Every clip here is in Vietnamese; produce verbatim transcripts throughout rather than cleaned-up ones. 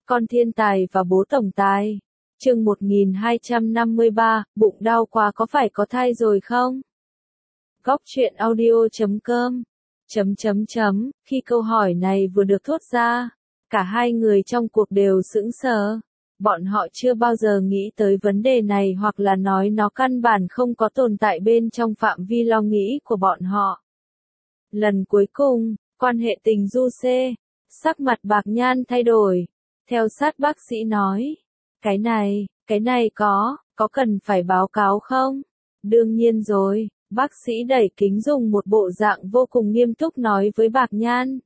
Con thiên tài và bố tổng tài. Chương một nghìn hai trăm năm mươi ba, bụng đau quá có phải có thai rồi không? Góc truyện audio chấm com. Chấm chấm chấm, khi câu hỏi này vừa được thốt ra, cả hai người trong cuộc đều sững sờ. Bọn họ chưa bao giờ nghĩ tới vấn đề này hoặc là nói nó căn bản không có tồn tại bên trong phạm vi lo nghĩ của bọn họ. Lần cuối cùng, quan hệ tình du xê, sắc mặt Bạc Nhan thay đổi. Theo sát bác sĩ nói, cái này, cái này có, có cần phải báo cáo không? Đương nhiên rồi, bác sĩ đẩy kính dùng một bộ dạng vô cùng nghiêm túc nói với Bạc Nhan.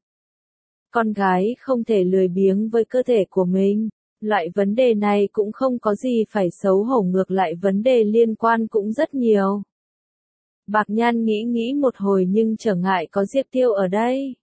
Con gái không thể lười biếng với cơ thể của mình, loại vấn đề này cũng không có gì phải xấu hổ, ngược lại vấn đề liên quan cũng rất nhiều. Bạc Nhan nghĩ nghĩ một hồi nhưng trở ngại có Diệp Tiêu ở đây.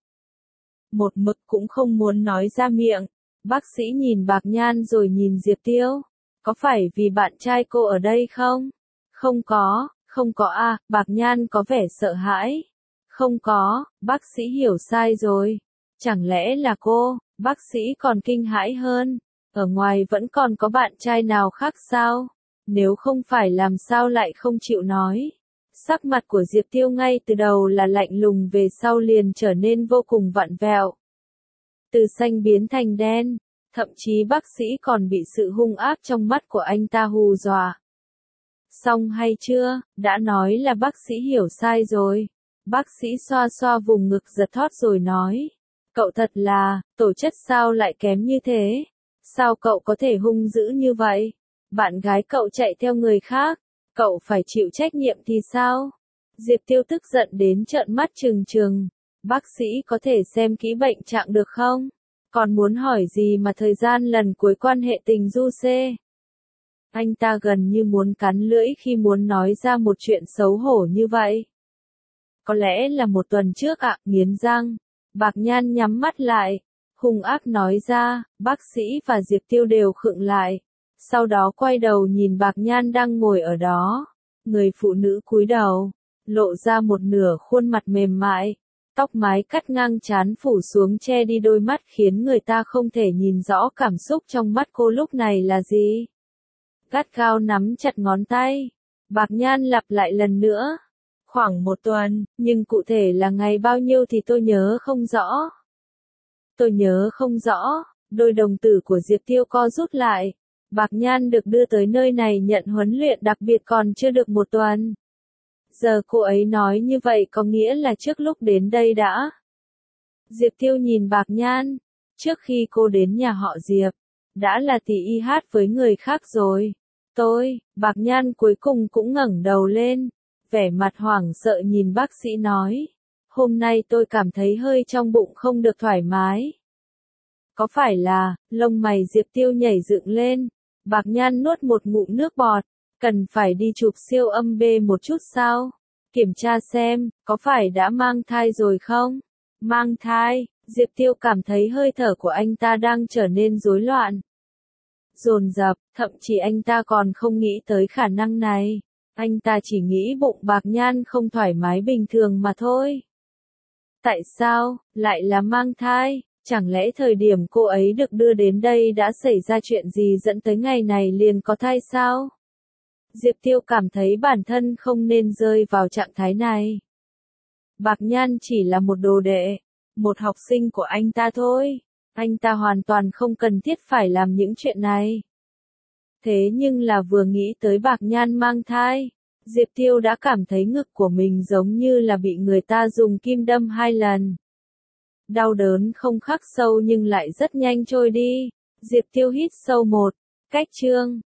Một mực cũng không muốn nói ra miệng. Bác sĩ nhìn Bạc Nhan rồi nhìn Diệp Tiêu. Có phải vì bạn trai cô ở đây không? Không có, không có à, Bạc Nhan có vẻ sợ hãi. Không có, bác sĩ hiểu sai rồi. Chẳng lẽ là cô? Bác sĩ còn kinh hãi hơn. Ở ngoài vẫn còn có bạn trai nào khác sao? Nếu không phải làm sao lại không chịu nói? Sắc mặt của Diệp Tiêu ngay từ đầu là lạnh lùng, về sau liền trở nên vô cùng vặn vẹo. Từ xanh biến thành đen, thậm chí bác sĩ còn bị sự hung ác trong mắt của anh ta hù dọa. Xong hay chưa, đã nói là bác sĩ hiểu sai rồi. Bác sĩ xoa xoa vùng ngực giật thót rồi nói. Cậu thật là, tổ chất sao lại kém như thế? Sao cậu có thể hung dữ như vậy? Bạn gái cậu chạy theo người khác, cậu phải chịu trách nhiệm thì sao? Diệp Tiêu tức giận đến trợn mắt trừng trừng. Bác sĩ có thể xem kỹ bệnh trạng được không? Còn muốn hỏi gì mà thời gian lần cuối quan hệ tình du xê? Anh ta gần như muốn cắn lưỡi khi muốn nói ra một chuyện xấu hổ như vậy. Có lẽ là một tuần trước ạ, à, nghiến răng. Bạc Nhan nhắm mắt lại, hung ác nói ra, bác sĩ và Diệp Tiêu đều khựng lại. Sau đó quay đầu nhìn Bạc Nhan đang ngồi ở đó. Người phụ nữ cúi đầu, lộ ra một nửa khuôn mặt mềm mại. Tóc mái cắt ngang trán phủ xuống che đi đôi mắt khiến người ta không thể nhìn rõ cảm xúc trong mắt cô lúc này là gì. Gắt gao nắm chặt ngón tay. Bạc Nhan lặp lại lần nữa. Khoảng một tuần, nhưng cụ thể là ngày bao nhiêu thì tôi nhớ không rõ. Tôi nhớ không rõ, đôi đồng tử của Diệp Tiêu co rút lại. Bạc Nhan được đưa tới nơi này nhận huấn luyện đặc biệt còn chưa được một tuần. Giờ cô ấy nói như vậy có nghĩa là trước lúc đến đây đã. Diệp Tiêu nhìn Bạc Nhan. Trước khi cô đến nhà họ Diệp, đã là tỷ y hát với người khác rồi. Tôi, Bạc Nhan cuối cùng cũng ngẩng đầu lên. Vẻ mặt hoảng sợ nhìn bác sĩ nói. Hôm nay tôi cảm thấy hơi trong bụng không được thoải mái. Có phải là, lông mày Diệp Tiêu nhảy dựng lên. Bạc Nhan nuốt một ngụm nước bọt. Cần phải đi chụp siêu âm bê một chút sao? Kiểm tra xem, có phải đã mang thai rồi không? Mang thai, Diệp Tiêu cảm thấy hơi thở của anh ta đang trở nên rối loạn. Dồn dập, thậm chí anh ta còn không nghĩ tới khả năng này. Anh ta chỉ nghĩ bụng Bạc Nhan không thoải mái bình thường mà thôi. Tại sao, lại là mang thai? Chẳng lẽ thời điểm cô ấy được đưa đến đây đã xảy ra chuyện gì dẫn tới ngày này liền có thai sao? Diệp Tiêu cảm thấy bản thân không nên rơi vào trạng thái này. Bạc Nhan chỉ là một đồ đệ, một học sinh của anh ta thôi. Anh ta hoàn toàn không cần thiết phải làm những chuyện này. Thế nhưng là vừa nghĩ tới Bạc Nhan mang thai, Diệp Tiêu đã cảm thấy ngực của mình giống như là bị người ta dùng kim đâm hai lần. Đau đớn không khắc sâu nhưng lại rất nhanh trôi đi. Diệp Tiêu hít sâu một cách chương.